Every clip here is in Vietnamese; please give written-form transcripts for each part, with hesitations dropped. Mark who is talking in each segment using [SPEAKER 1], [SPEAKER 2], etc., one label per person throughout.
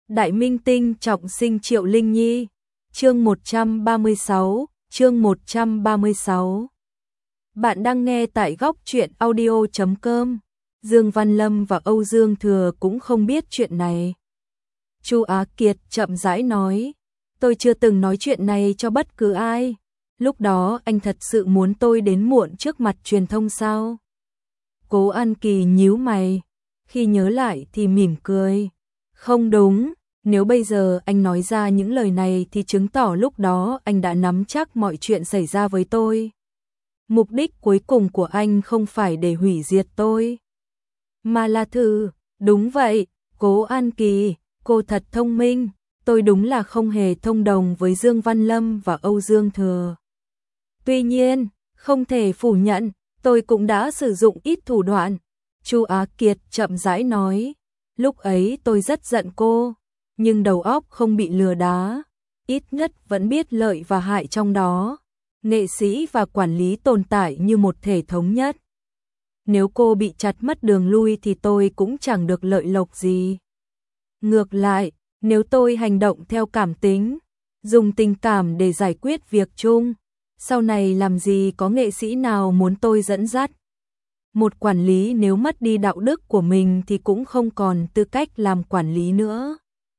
[SPEAKER 1] Đại minh tinh trọng sinh Triệu Linh Nhi. Chương 136, chương 136. Bạn đang nghe tại góc truyện audio.com. Dương Văn Lâm và Âu Dương Thừa cũng không biết chuyện này. Chu Á Kiệt chậm rãi nói, tôi chưa từng nói chuyện này cho bất cứ ai. Lúc đó anh thật sự muốn tôi đến muộn trước mặt truyền thông sao? Cố An Kỳ nhíu mày, khi nhớ lại thì mỉm cười. Không đúng, nếu bây giờ anh nói ra những lời này thì chứng tỏ lúc đó anh đã nắm chắc mọi chuyện xảy ra với tôi. Mục đích cuối cùng của anh không phải để hủy diệt tôi, mà là đúng vậy, Cố An Kỳ, cô thật thông minh, tôi đúng là không hề thông đồng với Dương Văn Lâm và Âu Dương Thừa. Tuy nhiên, không thể phủ nhận, tôi cũng đã sử dụng ít thủ đoạn. Chu Á Kiệt chậm rãi nói, lúc ấy tôi rất giận cô, nhưng đầu óc không bị lừa đá, ít nhất vẫn biết lợi và hại trong đó. Nghệ sĩ và quản lý tồn tại như một thể thống nhất. Nếu cô bị chặt mất đường lui thì tôi cũng chẳng được lợi lộc gì. Ngược lại, nếu tôi hành động theo cảm tính, dùng tình cảm để giải quyết việc chung, sau này làm gì có nghệ sĩ nào muốn tôi dẫn dắt. Một quản lý nếu mất đi đạo đức của mình thì cũng không còn tư cách làm quản lý nữa.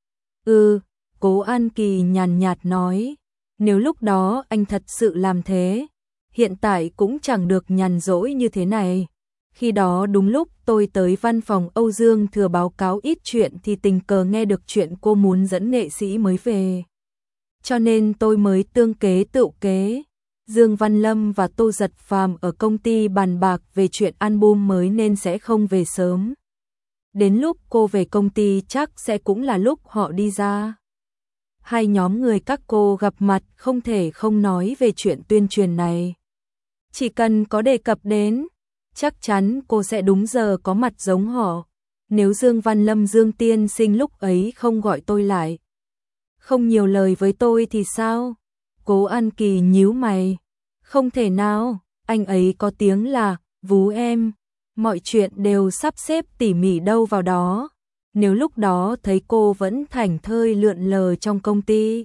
[SPEAKER 1] Cố An Kỳ nhàn nhạt nói, nếu lúc đó anh thật sự làm thế, hiện tại cũng chẳng được nhàn rỗi như thế này. Khi đó đúng lúc tôi tới văn phòng Âu Dương Thừa báo cáo ít chuyện thì tình cờ nghe được chuyện cô muốn dẫn nghệ sĩ mới về. Cho nên tôi mới tương kế tựu kế. Dương Văn Lâm và Tô Giật Phàm ở công ty bàn bạc về chuyện album mới nên sẽ không về sớm. Đến lúc cô về công ty chắc sẽ cũng là lúc họ đi ra. Hai nhóm người các cô gặp mặt không thể không nói về chuyện tuyên truyền này. Chỉ cần có đề cập đến, chắc chắn cô sẽ đúng giờ có mặt giống họ. Nếu Dương Văn Lâm Dương tiên sinh lúc ấy không gọi tôi lại, không nhiều lời với tôi thì sao? Cố An Kỳ nhíu mày. Không thể nào, anh ấy có tiếng là vú em, mọi chuyện đều sắp xếp tỉ mỉ đâu vào đó. Nếu lúc đó thấy cô vẫn thảnh thơi lượn lờ trong công ty,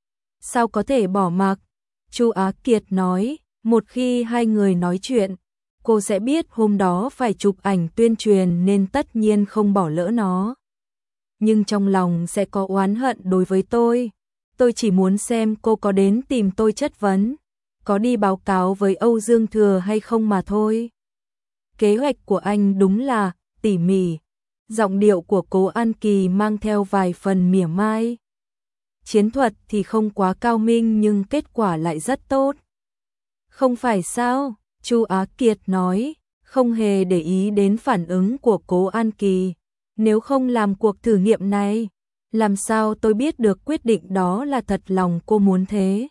[SPEAKER 1] sao có thể bỏ mặc? Chu Á Kiệt nói, một khi hai người nói chuyện, cô sẽ biết hôm đó phải chụp ảnh tuyên truyền nên tất nhiên không bỏ lỡ nó. Nhưng trong lòng sẽ có oán hận đối với tôi. Tôi chỉ muốn xem cô có đến tìm tôi chất vấn, có đi báo cáo với Âu Dương Thừa hay không mà thôi. Kế hoạch của anh đúng là tỉ mỉ. Giọng điệu của Cố An Kỳ mang theo vài phần mỉa mai. Chiến thuật thì không quá cao minh nhưng kết quả lại rất tốt. Không phải sao? Chu Á Kiệt nói, không hề để ý đến phản ứng của Cố An Kỳ. Nếu không làm cuộc thử nghiệm này, làm sao tôi biết được quyết định đó là thật lòng cô muốn thế?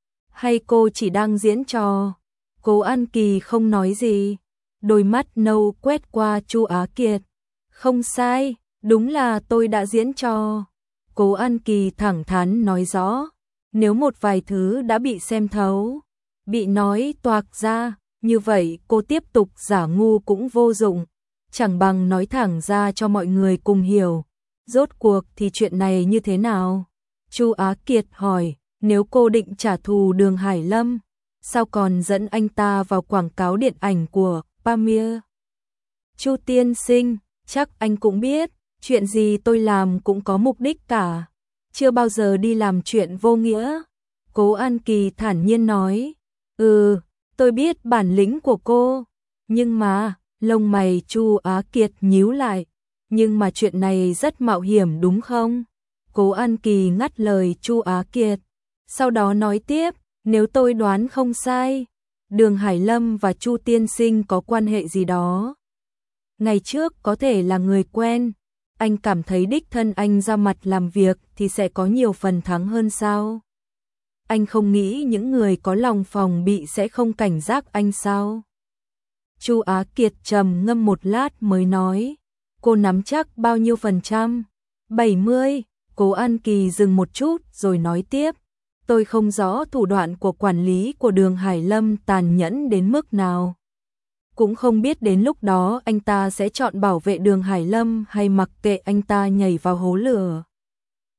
[SPEAKER 1] Hay cô chỉ đang diễn trò? Cố An Kỳ không nói gì, đôi mắt nâu quét qua Chu Á Kiệt. Không sai, đúng là tôi đã diễn trò. Cố An Kỳ thẳng thắn nói rõ, nếu một vài thứ đã bị xem thấu, bị nói toạc ra, như vậy cô tiếp tục giả ngu cũng vô dụng, chẳng bằng nói thẳng ra cho mọi người cùng hiểu. Rốt cuộc thì chuyện này như thế nào? Chu Á Kiệt hỏi, nếu cô định trả thù Đường Hải Lâm, sao còn dẫn anh ta vào quảng cáo điện ảnh của Pamir? Chu tiên sinh, chắc anh cũng biết, chuyện gì tôi làm cũng có mục đích cả, chưa bao giờ đi làm chuyện vô nghĩa. Cố An Kỳ thản nhiên nói, tôi biết bản lĩnh của cô, nhưng mà, lông mày Chu Á Kiệt nhíu lại, nhưng mà chuyện này rất mạo hiểm đúng không? Cố An Kỳ ngắt lời Chu Á Kiệt, sau đó nói tiếp, nếu tôi đoán không sai, Đường Hải Lâm và Chu tiên sinh có quan hệ gì đó. Ngày trước có thể là người quen, anh cảm thấy đích thân anh ra mặt làm việc thì sẽ có nhiều phần thắng hơn sao? Anh không nghĩ những người có lòng phòng bị sẽ không cảnh giác anh sao? Chu Á Kiệt trầm ngâm một lát mới nói, cô nắm chắc bao nhiêu %? 70. Cố An Kỳ dừng một chút rồi nói tiếp, tôi không rõ thủ đoạn của quản lý của Đường Hải Lâm tàn nhẫn đến mức nào. Cũng không biết đến lúc đó anh ta sẽ chọn bảo vệ Đường Hải Lâm hay mặc kệ anh ta nhảy vào hố lửa.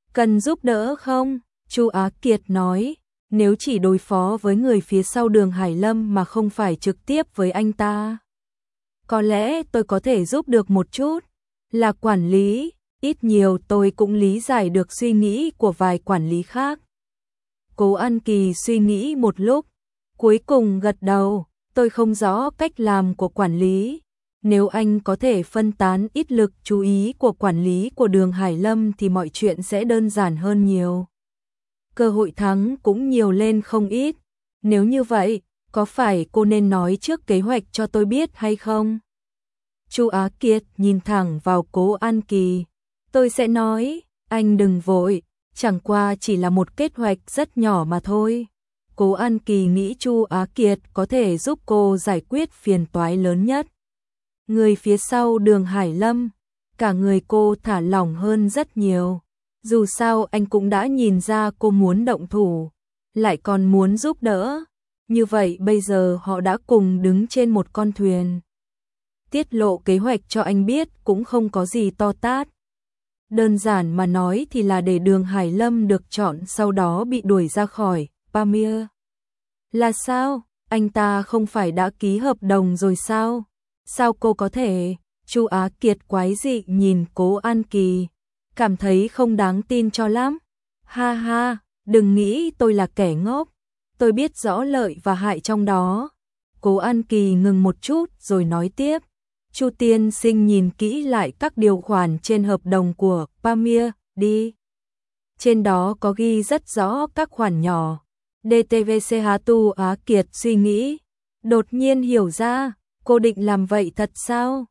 [SPEAKER 1] Cần giúp đỡ không? Chu Á Kiệt nói, nếu chỉ đối phó với người phía sau Đường Hải Lâm mà không phải trực tiếp với anh ta. Có lẽ tôi có thể giúp được một chút, là quản lý, ít nhiều tôi cũng lý giải được suy nghĩ của vài quản lý khác. Cố An Kỳ suy nghĩ một lúc, cuối cùng gật đầu, tôi không rõ cách làm của quản lý. Nếu anh có thể phân tán ít lực chú ý của quản lý của Đường Hải Lâm thì mọi chuyện sẽ đơn giản hơn nhiều. Cơ hội thắng cũng nhiều lên không ít. Nếu như vậy, có phải cô nên nói trước kế hoạch cho tôi biết hay không? Chu Á Kiệt nhìn thẳng vào Cố An Kỳ. Tôi sẽ nói, anh đừng vội, chẳng qua chỉ là một kế hoạch rất nhỏ mà thôi. Cố An Kỳ nghĩ Chu Á Kiệt có thể giúp cô giải quyết phiền toái lớn nhất. Người phía sau Đường Hải Lâm, cả người cô thả lỏng hơn rất nhiều. Dù sao anh cũng đã nhìn ra cô muốn động thủ, lại còn muốn giúp đỡ. Như vậy bây giờ họ đã cùng đứng trên một con thuyền. Tiết lộ kế hoạch cho anh biết cũng không có gì to tát. Đơn giản mà nói thì là để Đường Hải Lâm được chọn sau đó bị đuổi ra khỏi Pamir. Là sao? Anh ta không phải đã ký hợp đồng rồi sao? Sao cô có thể? Chu Á Kiệt quái dị nhìn Cố An Kỳ, cảm thấy không đáng tin cho lắm. Ha ha, đừng nghĩ tôi là kẻ ngốc, tôi biết rõ lợi và hại trong đó. Cố An Kỳ ngừng một chút rồi nói tiếp. Chu tiên sinh nhìn kỹ lại các điều khoản trên hợp đồng của Pamir đi. Trên đó có ghi rất rõ các khoản nhỏ. DTVCH Tu Á Kiệt suy nghĩ, đột nhiên hiểu ra, cô định làm vậy thật sao?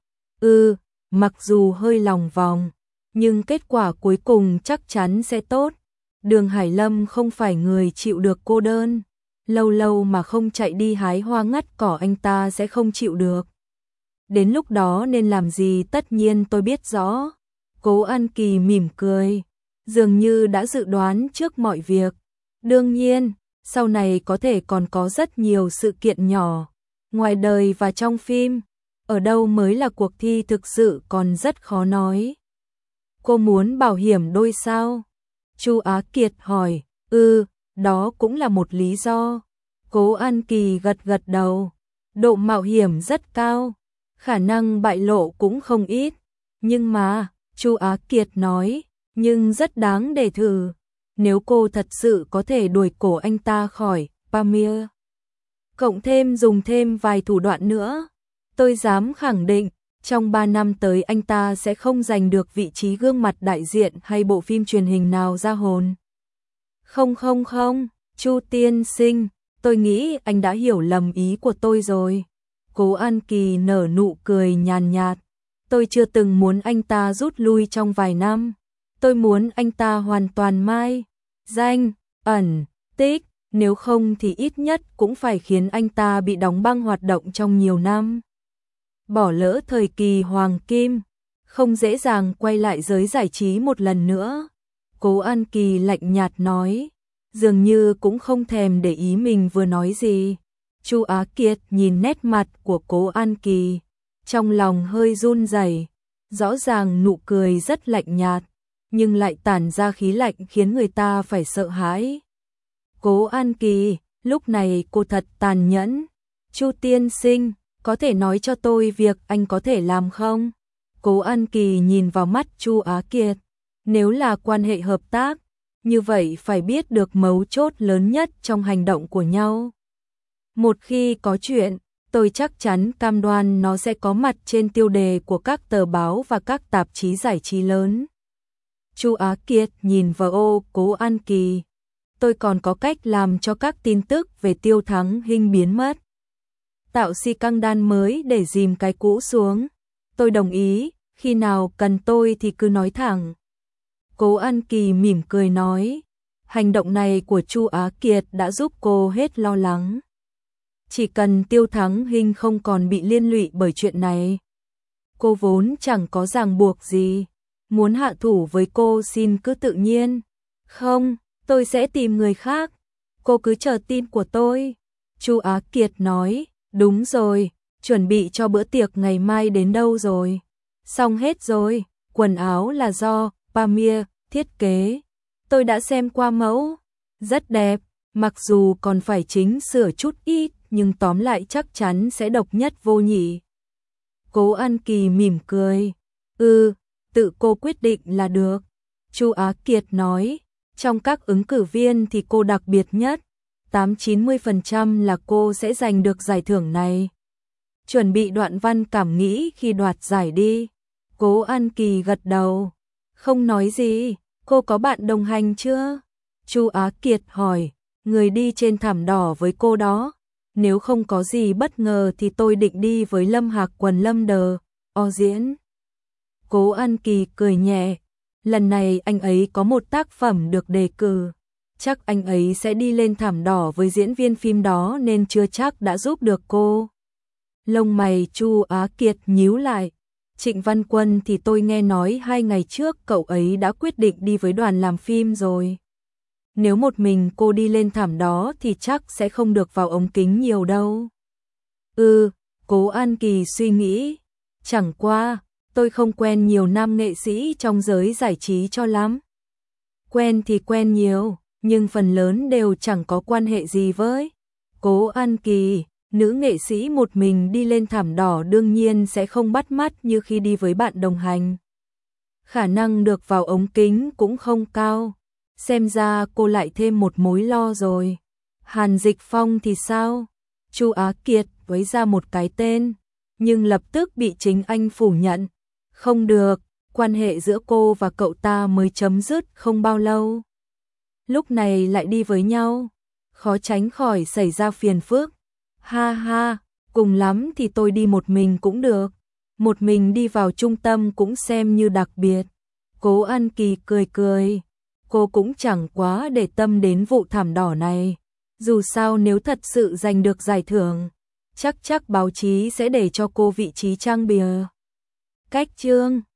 [SPEAKER 1] Mặc dù hơi lòng vòng, nhưng kết quả cuối cùng chắc chắn sẽ tốt. Đường Hải Lâm không phải người chịu được cô đơn, lâu lâu mà không chạy đi hái hoa ngắt cỏ anh ta sẽ không chịu được. Đến lúc đó nên làm gì tất nhiên tôi biết rõ. Cố An Kỳ mỉm cười, dường như đã dự đoán trước mọi việc. Đương nhiên, sau này có thể còn có rất nhiều sự kiện nhỏ, ngoài đời và trong phim. Ở đâu mới là cuộc thi thực sự còn rất khó nói. Cô muốn bảo hiểm đôi sao? Chu Á Kiệt hỏi. Đó cũng là một lý do. Cố An Kỳ gật gật đầu. Độ mạo hiểm rất cao, khả năng bại lộ cũng không ít. Nhưng mà, Chu Á Kiệt nói, nhưng rất đáng để thử. Nếu cô thật sự có thể đuổi cổ anh ta khỏi Pamir, cộng thêm dùng thêm vài thủ đoạn nữa, tôi dám khẳng định, trong 3 năm tới anh ta sẽ không giành được vị trí gương mặt đại diện hay bộ phim truyền hình nào ra hồn. Không, Chu tiên sinh, tôi nghĩ anh đã hiểu lầm ý của tôi rồi. Cố An Kỳ nở nụ cười nhàn nhạt. Tôi chưa từng muốn anh ta rút lui trong vài năm. Tôi muốn anh ta hoàn toàn mai danh, ẩn, tích, nếu không thì ít nhất cũng phải khiến anh ta bị đóng băng hoạt động trong nhiều năm. Bỏ lỡ thời kỳ hoàng kim, không dễ dàng quay lại giới giải trí một lần nữa. Cố An Kỳ lạnh nhạt nói, dường như cũng không thèm để ý mình vừa nói gì. Chu Á Kiệt nhìn nét mặt của Cố An Kỳ, trong lòng hơi run rẩy. Rõ ràng nụ cười rất lạnh nhạt, nhưng lại tản ra khí lạnh khiến người ta phải sợ hãi. Cố An Kỳ, lúc này cô thật tàn nhẫn. Chu tiên sinh, có thể nói cho tôi việc anh có thể làm không? Cố An Kỳ nhìn vào mắt Chu Á Kiệt. Nếu là quan hệ hợp tác, như vậy phải biết được mấu chốt lớn nhất trong hành động của nhau. Một khi có chuyện, tôi chắc chắn cam đoan nó sẽ có mặt trên tiêu đề của các tờ báo và các tạp chí giải trí lớn. Chu Á Kiệt nhìn vào Cố An Kỳ. Tôi còn có cách làm cho các tin tức về Tiêu Thắng Hinh biến mất. Tạo si căng đan mới để dìm cái cũ xuống. Tôi đồng ý, khi nào cần tôi thì cứ nói thẳng. Cố An Kỳ mỉm cười nói. Hành động này của Chu Á Kiệt đã giúp cô hết lo lắng. Chỉ cần Tiêu Thắng Hinh không còn bị liên lụy bởi chuyện này. Cô vốn chẳng có ràng buộc gì. Muốn hạ thủ với cô xin cứ tự nhiên. Không, tôi sẽ tìm người khác. Cô cứ chờ tin của tôi. Chu Á Kiệt nói, đúng rồi, chuẩn bị cho bữa tiệc ngày mai đến đâu rồi? Xong hết rồi, quần áo là do Pamir thiết kế. Tôi đã xem qua mẫu, rất đẹp, mặc dù còn phải chỉnh sửa chút ít, nhưng tóm lại chắc chắn sẽ độc nhất vô nhị. Cố An Kỳ mỉm cười. Tự cô quyết định là được. Chu Á Kiệt nói, trong các ứng cử viên thì cô đặc biệt nhất, 80-90% là cô sẽ giành được giải thưởng này. Chuẩn bị đoạn văn cảm nghĩ khi đoạt giải đi. Cố An Kỳ gật đầu, không nói gì. Cô có bạn đồng hành chưa? Chu Á Kiệt hỏi, người đi trên thảm đỏ với cô đó. Nếu không có gì bất ngờ thì tôi định đi với Lâm Hạc Quần Lâm Đờ, diễn. Cố An Kỳ cười nhẹ, lần này anh ấy có một tác phẩm được đề cử. Chắc anh ấy sẽ đi lên thảm đỏ với diễn viên phim đó nên chưa chắc đã giúp được cô. Lông mày Chu Á Kiệt nhíu lại. Trịnh Văn Quân thì tôi nghe nói 2 ngày trước cậu ấy đã quyết định đi với đoàn làm phim rồi. Nếu một mình cô đi lên thảm đó thì chắc sẽ không được vào ống kính nhiều đâu. Cố An Kỳ suy nghĩ. Chẳng qua, tôi không quen nhiều nam nghệ sĩ trong giới giải trí cho lắm. Quen thì quen nhiều, nhưng phần lớn đều chẳng có quan hệ gì với Cố An Kỳ. Nữ nghệ sĩ một mình đi lên thảm đỏ đương nhiên sẽ không bắt mắt như khi đi với bạn đồng hành. Khả năng được vào ống kính cũng không cao. Xem ra cô lại thêm một mối lo rồi. Hàn Dịch Phong thì sao? Chu Á Kiệt với ra một cái tên, nhưng lập tức bị chính anh phủ nhận. Không được, quan hệ giữa cô và cậu ta mới chấm dứt không bao lâu. Lúc này lại đi với nhau, khó tránh khỏi xảy ra phiền phức. Ha ha, cùng lắm thì tôi đi một mình cũng được. Một mình đi vào trung tâm cũng xem như đặc biệt. Cố An Kỳ cười cười. Cô cũng chẳng quá để tâm đến vụ thảm đỏ này. Dù sao nếu thật sự giành được giải thưởng, chắc báo chí sẽ để cho cô vị trí trang bìa. Cách chương